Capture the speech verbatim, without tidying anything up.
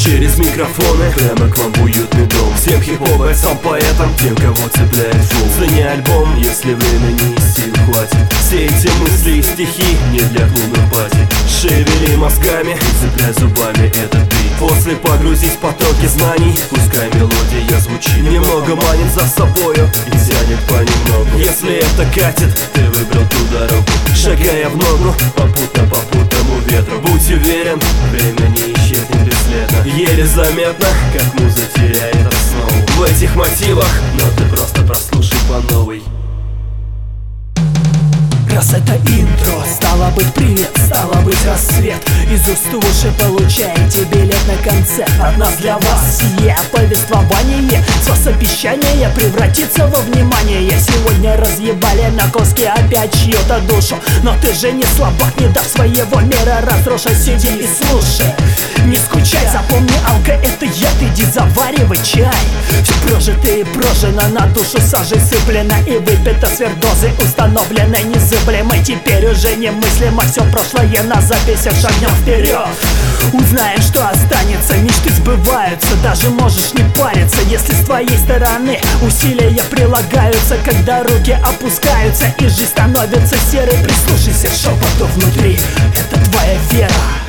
через микрофоны прямо к вам в уютный дом. Всем хип-хоп бойцам, поэтам, тем, кого цепляет фул. Зацени альбом, если времени и сил хватит. Все эти мысли и стихи не для клубных пати. Шевели мозгами, цепляй зубами этот бит. После погрузись в потоки знаний, пускай мелодия звучит. Немного манит за собою и тянет понемногу. Если это катит, ты выбрал ту дорогу. Шагая в ногу, попутно попутному ветру. Будь уверен, время не исчезнет бесследно. Еле заметно, как муза теряет основу в этих мотивах, но ты просто прослушай по новой. Раз это интро, стало быть привет, стало быть рассвет. Из уст в уши получаете билет на концерт. От нас для вас сие повествование, с вас обещание превратится во внимание. Сегодня разъебали на куски опять чью-то душу, но ты же не слабак, не дашь своего мира разруша. Сиди и слушай, не скучай, запомни, алка это яд, иди заваривай чай. Все прожито и прожено, на душу сажей сыплено и выпито сверхдозы установленной незыблемой. Теперь уже немыслимо все прошлое на записях, шагнем вперед. Узнаем, что останется, мечты сбываются, даже можешь не париться, если с твоей стороны усилия прилагаются. Когда руки опускаются и жизнь становится серой, прислушайся к шепоту внутри, это твоя вера.